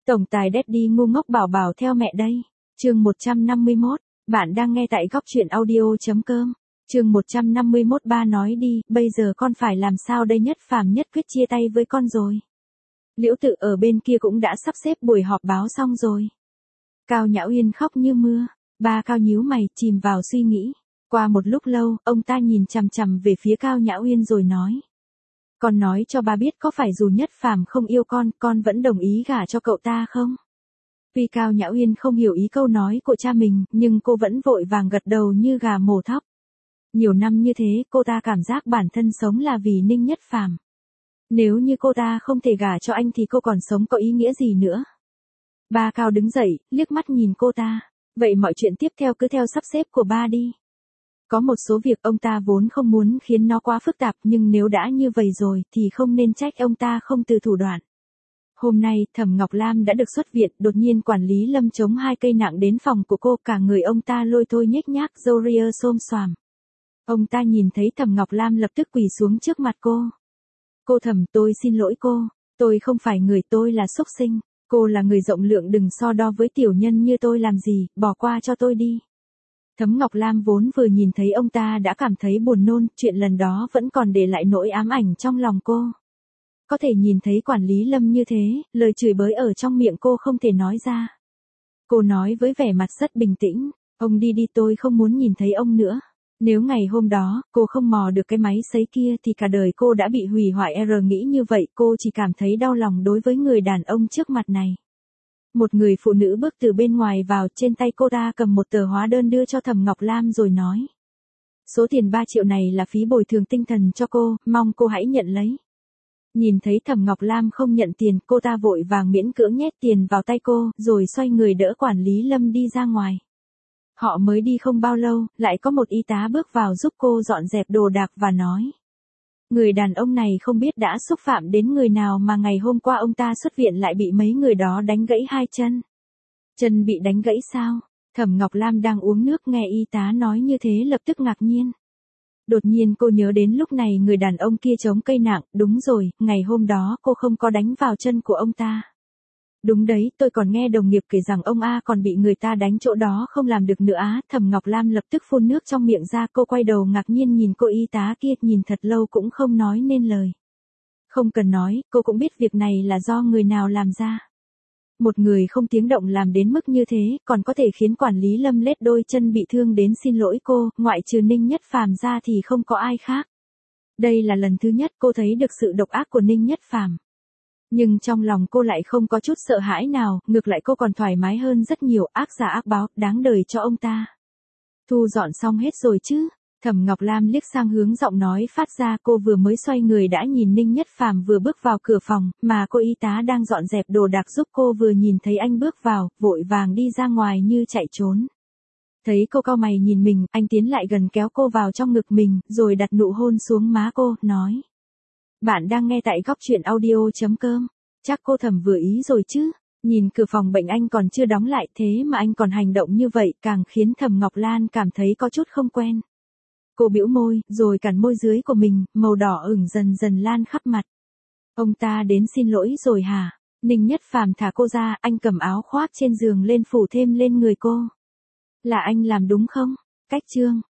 Tổng tài Daddy ngu ngốc bảo bảo theo mẹ đây. Chương 151, bạn đang nghe tại góc truyện audio.com. Chương 151 ba nói đi, bây giờ con phải làm sao đây, Nhất Phàm nhất quyết chia tay với con rồi. Liễu Tự ở bên kia cũng đã sắp xếp buổi họp báo xong rồi. Cao Nhã Uyên khóc như mưa, ba Cao nhíu mày chìm vào suy nghĩ. Qua một lúc lâu, ông ta nhìn chằm chằm về phía Cao Nhã Uyên rồi nói. Con nói cho ba biết có phải dù Nhất Phàm không yêu con vẫn đồng ý gả cho cậu ta không? Tuy Cao Nhã Uyên không hiểu ý câu nói của cha mình, nhưng cô vẫn vội vàng gật đầu như gà mổ thóc. Nhiều năm như thế, cô ta cảm giác bản thân sống là vì Ninh Nhất Phàm. Nếu như cô ta không thể gả cho anh thì cô còn sống có ý nghĩa gì nữa? Ba Cao đứng dậy, liếc mắt nhìn cô ta. Vậy mọi chuyện tiếp theo cứ theo sắp xếp của ba đi. Có một số việc ông ta vốn không muốn khiến nó quá phức tạp, nhưng nếu đã như vậy rồi thì không nên trách ông ta không từ thủ đoạn. Hôm nay, Thẩm Ngọc Lam đã được xuất viện, đột nhiên quản lý Lâm chống 2 cây nặng đến phòng của cô, cả người ông ta lôi thôi nhếch nhác, râu ria xôm xoàm. Ông ta nhìn thấy Thẩm Ngọc Lam lập tức quỳ xuống trước mặt cô. Cô Thẩm, tôi xin lỗi cô, tôi không phải người, tôi là súc sinh, cô là người rộng lượng, đừng so đo với tiểu nhân như tôi làm gì, bỏ qua cho tôi đi. Thẩm Ngọc Lam vốn vừa nhìn thấy ông ta đã cảm thấy buồn nôn, chuyện lần đó vẫn còn để lại nỗi ám ảnh trong lòng cô. Có thể nhìn thấy quản lý Lâm như thế, lời chửi bới ở trong miệng cô không thể nói ra. Cô nói với vẻ mặt rất bình tĩnh, ông đi đi, tôi không muốn nhìn thấy ông nữa. Nếu ngày hôm đó, cô không mò được cái máy sấy kia thì cả đời cô đã bị hủy hoại. Nghĩ như vậy, cô chỉ cảm thấy đau lòng đối với người đàn ông trước mặt này. Một người phụ nữ bước từ bên ngoài vào, trên tay cô ta cầm một tờ hóa đơn đưa cho Thẩm Ngọc Lam rồi nói. Số tiền 3 triệu này là phí bồi thường tinh thần cho cô, mong cô hãy nhận lấy. Nhìn thấy Thẩm Ngọc Lam không nhận tiền, cô ta vội vàng miễn cưỡng nhét tiền vào tay cô, rồi xoay người đỡ quản lý Lâm đi ra ngoài. Họ mới đi không bao lâu, lại có một y tá bước vào giúp cô dọn dẹp đồ đạc và nói. Người đàn ông này không biết đã xúc phạm đến người nào mà ngày hôm qua ông ta xuất viện lại bị mấy người đó đánh gãy 2 chân. Chân bị đánh gãy sao? Thẩm Ngọc Lam đang uống nước nghe y tá nói như thế lập tức ngạc nhiên. Đột nhiên cô nhớ đến lúc này người đàn ông kia chống cây nặng, đúng rồi, ngày hôm đó cô không có đánh vào chân của ông ta. Đúng đấy, tôi còn nghe đồng nghiệp kể rằng ông A còn bị người ta đánh chỗ đó không làm được nữa á. Thẩm Ngọc Lam lập tức phun nước trong miệng ra, cô quay đầu ngạc nhiên nhìn cô y tá kia, nhìn thật lâu cũng không nói nên lời. Không cần nói, cô cũng biết việc này là do người nào làm ra. Một người không tiếng động làm đến mức như thế, còn có thể khiến quản lý Lâm lết đôi chân bị thương đến xin lỗi cô, ngoại trừ Ninh Nhất Phàm ra thì không có ai khác. Đây là lần thứ nhất cô thấy được sự độc ác của Ninh Nhất Phàm. Nhưng trong lòng cô lại không có chút sợ hãi nào, ngược lại cô còn thoải mái hơn rất nhiều, ác giả ác báo, đáng đời cho ông ta. Thu dọn xong hết rồi chứ? Thẩm Ngọc Lam liếc sang hướng giọng nói phát ra, cô vừa mới xoay người đã nhìn Ninh Nhất Phàm vừa bước vào cửa phòng, mà cô y tá đang dọn dẹp đồ đạc giúp cô vừa nhìn thấy anh bước vào, vội vàng đi ra ngoài như chạy trốn. Thấy cô cau mày nhìn mình, anh tiến lại gần kéo cô vào trong ngực mình, rồi đặt nụ hôn xuống má cô, nói. Bạn đang nghe tại góc truyện audio.com. Chắc cô Thẩm vừa ý rồi chứ? Nhìn cửa phòng bệnh anh còn chưa đóng lại, thế mà anh còn hành động như vậy, càng khiến Thẩm Ngọc Lan cảm thấy có chút không quen. Cô bĩu môi, rồi cắn môi dưới của mình, màu đỏ ửng dần dần lan khắp mặt. Ông ta đến xin lỗi rồi hả? Ninh Nhất Phàm thả cô ra, anh cầm áo khoác trên giường lên phủ thêm lên người cô. Là anh làm đúng không? Cách chương.